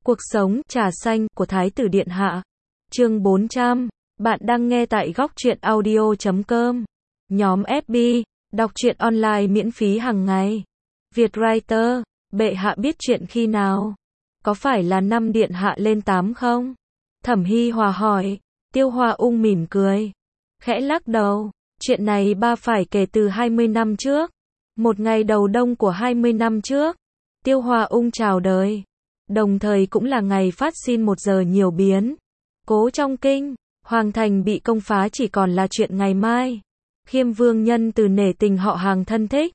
Cuộc sống, trà xanh, của Thái tử Điện Hạ. Chương 400. Bạn đang nghe tại góc truyện audio.com. Nhóm FB. Đọc truyện online miễn phí hàng ngày. Vietwriter. Bệ hạ biết chuyện khi nào? Có phải là năm Điện Hạ lên 8 không? Thẩm Hi Hòa hỏi. Tiêu Hoa Ung mỉm cười. Khẽ lắc đầu. Chuyện này ba phải kể từ 20 năm trước. Một ngày đầu đông của 20 năm trước. Tiêu Hoa Ung chào đời. Đồng thời cũng là ngày phát sinh một giờ nhiều biến. Cố trong kinh, Hoàng thành bị công phá chỉ còn là chuyện ngày mai. Khiêm Vương nhân từ nể tình họ hàng thân thích.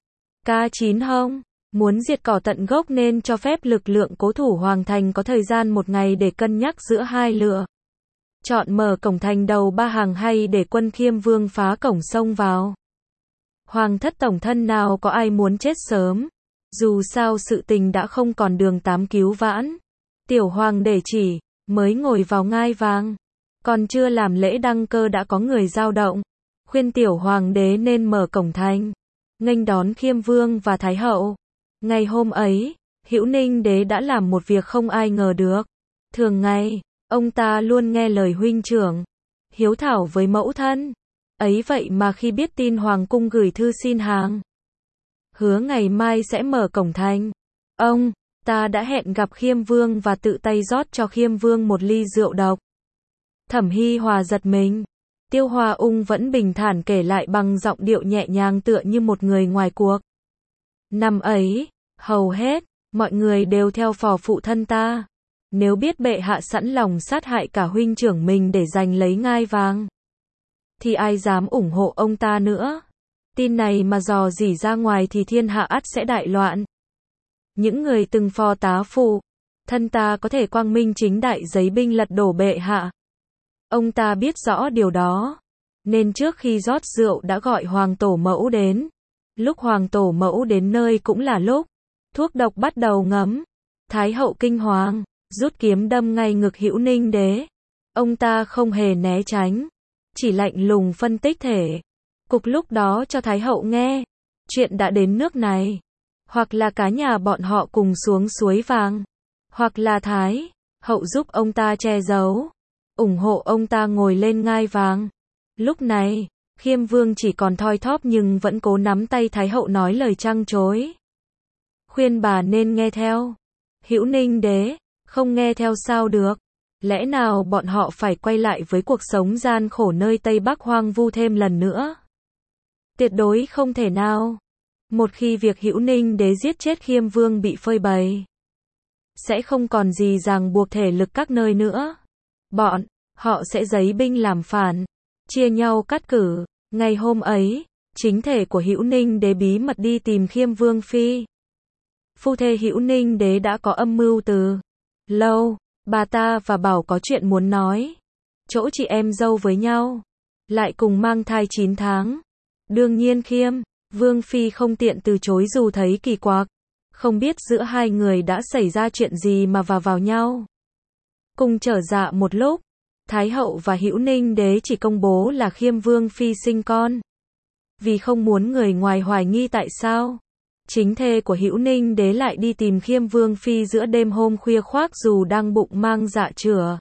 K9 hông, muốn diệt cỏ tận gốc nên cho phép lực lượng cố thủ Hoàng thành có thời gian một ngày để cân nhắc giữa hai lựa. Chọn mở cổng thành đầu ba hàng hay để quân Khiêm Vương phá cổng xông vào. Hoàng thất tổng thân nào có ai muốn chết sớm. Dù sao sự tình đã không còn đường tám cứu vãn. Tiểu hoàng để chỉ, mới ngồi vào ngai vàng. Còn chưa làm lễ đăng cơ đã có người dao động. Khuyên tiểu hoàng đế nên mở cổng thành. Nghênh đón Khiêm Vương và Thái hậu. Ngày hôm ấy, Hữu Ninh đế đã làm một việc không ai ngờ được. Thường ngày, ông ta luôn nghe lời huynh trưởng. Hiếu thảo với mẫu thân. Ấy vậy mà khi biết tin hoàng cung gửi thư xin hàng. Hứa ngày mai sẽ mở cổng thành. Ông ta đã hẹn gặp Khiêm Vương và tự tay rót cho Khiêm Vương một ly rượu độc. Thẩm Hi Hòa giật mình. Tiêu Hoa Ung vẫn bình thản kể lại bằng giọng điệu nhẹ nhàng tựa như một người ngoài cuộc. Năm ấy, hầu hết, mọi người đều theo phò phụ thân ta. Nếu biết bệ hạ sẵn lòng sát hại cả huynh trưởng mình để giành lấy ngai vàng, thì ai dám ủng hộ ông ta nữa. Tin này mà dò dỉ ra ngoài thì thiên hạ ắt sẽ đại loạn. Những người từng phò tá phụ, thân ta có thể quang minh chính đại giấy binh lật đổ bệ hạ. Ông ta biết rõ điều đó, nên trước khi rót rượu đã gọi hoàng tổ mẫu đến. Lúc hoàng tổ mẫu đến nơi cũng là lúc thuốc độc bắt đầu ngấm. Thái hậu kinh hoàng, rút kiếm đâm ngay ngực Hữu Ninh đế. Ông ta không hề né tránh, chỉ lạnh lùng phân tích thể cục lúc đó cho Thái hậu nghe. Chuyện đã đến nước này, hoặc là cả nhà bọn họ cùng xuống suối vàng, hoặc là Thái hậu giúp ông ta che giấu, ủng hộ ông ta ngồi lên ngai vàng. Lúc này, Khiêm Vương chỉ còn thoi thóp nhưng vẫn cố nắm tay Thái hậu nói lời trăng trối. Khuyên bà nên nghe theo. Hữu Ninh đế, không nghe theo sao được. Lẽ nào bọn họ phải quay lại với cuộc sống gian khổ nơi Tây Bắc hoang vu thêm lần nữa? Tuyệt đối không thể nào. Một khi việc Hữu Ninh đế giết chết Khiêm Vương bị phơi bày, sẽ không còn gì ràng buộc thể lực các nơi nữa. Bọn họ sẽ giấy binh làm phản, chia nhau cắt cử. Ngày hôm ấy, chính thể của Hữu Ninh đế bí mật đi tìm Khiêm Vương phi. Phu thê Hữu Ninh đế đã có âm mưu từ lâu. Bà ta và Bảo có chuyện muốn nói. Chỗ chị em dâu với nhau, lại cùng mang thai 9 tháng. Đương nhiên Khiêm Vương phi không tiện từ chối dù thấy kỳ quặc. Không biết giữa hai người đã xảy ra chuyện gì mà vào nhau. Cùng trở dạ một lúc, Thái hậu và Hữu Ninh đế chỉ công bố là Khiêm Vương phi sinh con. Vì không muốn người ngoài hoài nghi tại sao chính thê của Hữu Ninh đế lại đi tìm Khiêm Vương phi giữa đêm hôm khuya khoác dù đang bụng mang dạ chửa.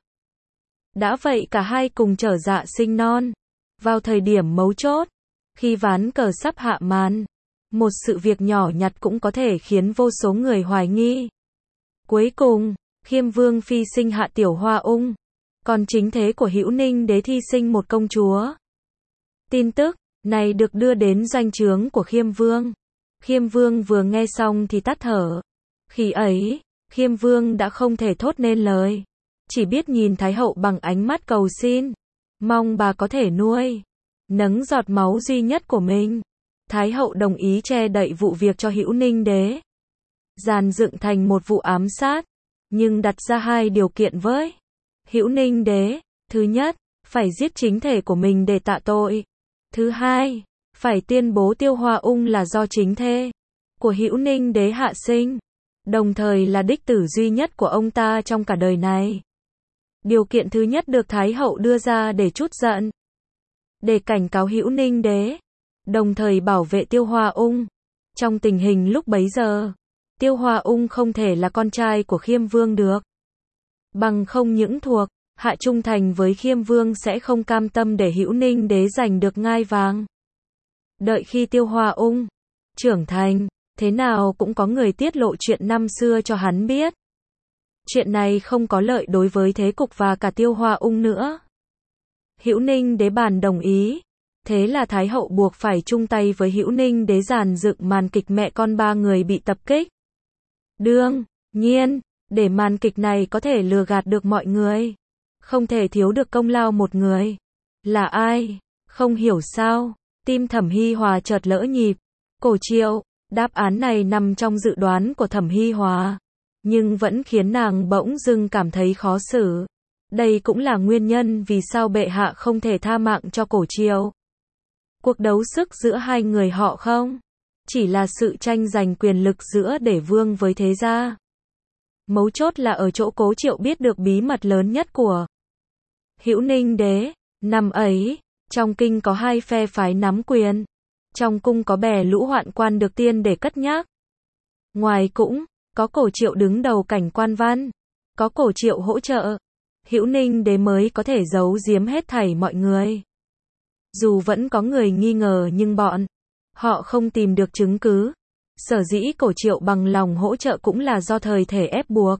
Đã vậy cả hai cùng trở dạ sinh non. Vào thời điểm mấu chốt, khi ván cờ sắp hạ màn, một sự việc nhỏ nhặt cũng có thể khiến vô số người hoài nghi. Cuối cùng, Khiêm Vương phi sinh hạ Tiểu Hoa Ung, còn chính thế của Hữu Ninh đế thi sinh một công chúa. Tin tức này được đưa đến doanh trướng của Khiêm Vương. Khiêm Vương vừa nghe xong thì tắt thở. Khi ấy, Khiêm Vương đã không thể thốt nên lời, chỉ biết nhìn Thái hậu bằng ánh mắt cầu xin, mong bà có thể nuôi nấng giọt máu duy nhất của mình. Thái hậu đồng ý che đậy vụ việc cho Hữu Ninh đế, dàn dựng thành một vụ ám sát, nhưng đặt ra hai điều kiện với Hữu Ninh đế. Thứ nhất, phải giết chính thể của mình để tạ tội. Thứ hai, phải tuyên bố Tiêu Hoa Ung là do chính thê của Hữu Ninh đế hạ sinh, đồng thời là đích tử duy nhất của ông ta trong cả đời này. Điều kiện thứ nhất được Thái hậu đưa ra để trút giận, để cảnh cáo Hữu Ninh đế, đồng thời bảo vệ Tiêu Hoa Ung. Trong tình hình lúc bấy giờ, Tiêu Hoa Ung không thể là con trai của Khiêm Vương được. Bằng không những thuộc hạ trung thành với Khiêm Vương sẽ không cam tâm để Hữu Ninh đế giành được ngai vàng. Đợi khi Tiêu Hoa Ung trưởng thành, thế nào cũng có người tiết lộ chuyện năm xưa cho hắn biết. Chuyện này không có lợi đối với thế cục và cả Tiêu Hoa Ung nữa. Hữu Ninh đế bàn đồng ý. Thế là Thái hậu buộc phải chung tay với Hữu Ninh đế dàn dựng màn kịch mẹ con ba người bị tập kích. Đương nhiên, để màn kịch này có thể lừa gạt được mọi người, không thể thiếu được công lao một người. Là ai? Không hiểu sao, tim Thẩm Hi Hòa chợt lỡ nhịp. Cổ Triệu, đáp án này nằm trong dự đoán của Thẩm Hi Hòa, nhưng vẫn khiến nàng bỗng dưng cảm thấy khó xử. Đây cũng là nguyên nhân vì sao bệ hạ không thể tha mạng cho Cổ Triệu. Cuộc đấu sức giữa hai người họ không chỉ là sự tranh giành quyền lực giữa Đế vương với thế gia. Mấu chốt là ở chỗ Cố Triệu biết được bí mật lớn nhất của Hữu Ninh đế. Năm ấy, trong kinh có hai phe phái nắm quyền. Trong cung có bè lũ hoạn quan được tiên để cất nhắc. Ngoài cũng có Cổ Triệu đứng đầu cảnh quan văn. Có Cổ Triệu hỗ trợ, Hữu Ninh đế mới có thể giấu giếm hết thảy mọi người. Dù vẫn có người nghi ngờ nhưng bọn họ không tìm được chứng cứ. Sở dĩ Cổ Triệu bằng lòng hỗ trợ cũng là do thời thể ép buộc.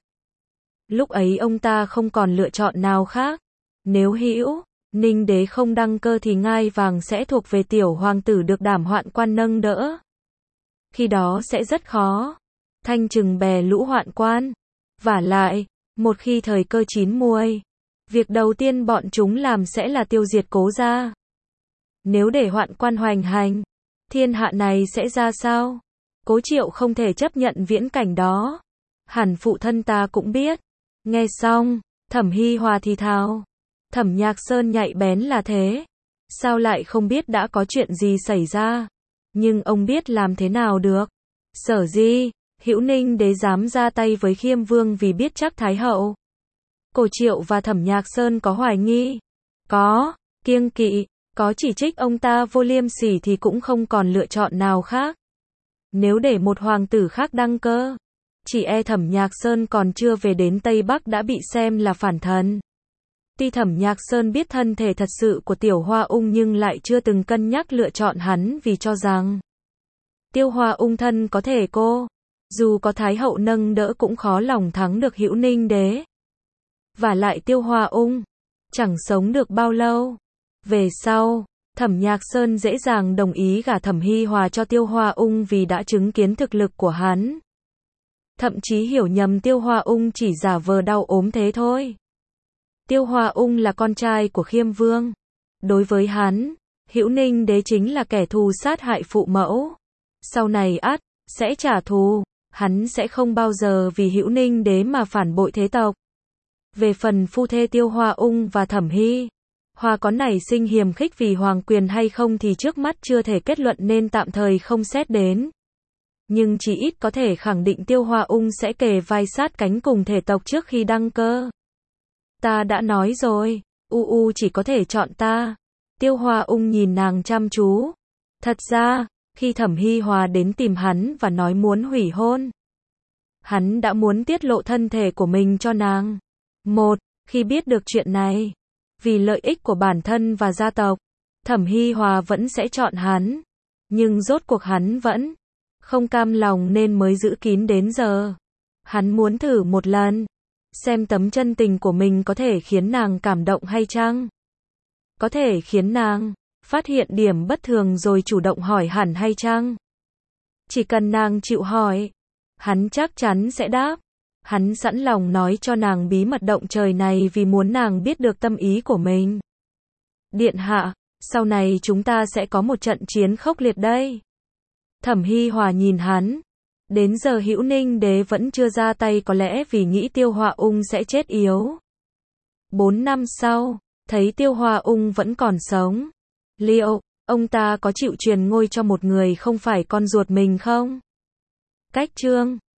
Lúc ấy ông ta không còn lựa chọn nào khác. Nếu Hữu Ninh đế không đăng cơ thì ngai vàng sẽ thuộc về tiểu hoàng tử được Đảm Hoạn quan nâng đỡ. Khi đó sẽ rất khó thanh trừng bè lũ hoạn quan. Vả lại, một khi thời cơ chín muồi, việc đầu tiên bọn chúng làm sẽ là tiêu diệt Cố gia. Nếu để hoạn quan hoành hành, thiên hạ này sẽ ra sao? Cố Triệu không thể chấp nhận viễn cảnh đó. Hẳn phụ thân ta cũng biết. Nghe xong, Thẩm Hi Hòa thì thào. Thẩm Nhạc Sơn nhạy bén là thế. Sao lại không biết đã có chuyện gì xảy ra? Nhưng ông biết làm thế nào được? Sở dĩ Hữu Ninh đế dám ra tay với Khiêm Vương vì biết chắc Thái hậu Cổ Triệu và Thẩm Nhạc Sơn có hoài nghi, có kiêng kỵ, có chỉ trích ông ta vô liêm sỉ thì cũng không còn lựa chọn nào khác. Nếu để một hoàng tử khác đăng cơ, chỉ e Thẩm Nhạc Sơn còn chưa về đến Tây Bắc đã bị xem là phản thần. Tuy Thẩm Nhạc Sơn biết thân thể thật sự của Tiểu Hoa Ung nhưng lại chưa từng cân nhắc lựa chọn hắn vì cho rằng Tiêu Hoa Ung thân có thể cô, dù có Thái hậu nâng đỡ cũng khó lòng thắng được Hữu Ninh đế. Và lại Tiêu Hoa Ung chẳng sống được bao lâu. Về sau, Thẩm Nhạc Sơn dễ dàng đồng ý gả Thẩm Hi Hòa cho Tiêu Hoa Ung vì đã chứng kiến thực lực của hắn. Thậm chí hiểu nhầm Tiêu Hoa Ung chỉ giả vờ đau ốm thế thôi. Tiêu Hoa Ung là con trai của Khiêm Vương. Đối với hắn, Hữu Ninh đế chính là kẻ thù sát hại phụ mẫu. Sau này sẽ trả thù. Hắn sẽ không bao giờ vì Hữu Ninh đế mà phản bội thế tộc. Về phần phu thê Tiêu Hoa Ung và Thẩm Hi Hòa có nảy sinh hiềm khích vì hoàng quyền hay không thì trước mắt chưa thể kết luận nên tạm thời không xét đến. Nhưng chỉ ít có thể khẳng định Tiêu Hoa Ung sẽ kề vai sát cánh cùng thể tộc trước khi đăng cơ. Ta đã nói rồi, chỉ có thể chọn ta. Tiêu Hoa Ung nhìn nàng chăm chú. Thật ra, khi Thẩm Hi Hòa đến tìm hắn và nói muốn hủy hôn, hắn đã muốn tiết lộ thân thể của mình cho nàng. Khi biết được chuyện này, vì lợi ích của bản thân và gia tộc, Thẩm Hi Hòa vẫn sẽ chọn hắn. Nhưng rốt cuộc hắn vẫn không cam lòng nên mới giữ kín đến giờ. Hắn muốn thử một lần, xem tấm chân tình của mình có thể khiến nàng cảm động hay chăng? Có thể khiến nàng phát hiện điểm bất thường rồi chủ động hỏi hẳn hay chăng? Chỉ cần nàng chịu hỏi, hắn chắc chắn sẽ đáp. Hắn sẵn lòng nói cho nàng bí mật động trời này vì muốn nàng biết được tâm ý của mình. Điện hạ, sau này chúng ta sẽ có một trận chiến khốc liệt đây. Thẩm Hi Hòa nhìn hắn. Đến giờ Hữu Ninh đế vẫn chưa ra tay có lẽ vì nghĩ Tiêu Hoa Ung sẽ chết yếu. 4 năm sau, thấy Tiêu Hoa Ung vẫn còn sống. Liệu, ông ta có chịu truyền ngôi cho một người không phải con ruột mình không? Cách chương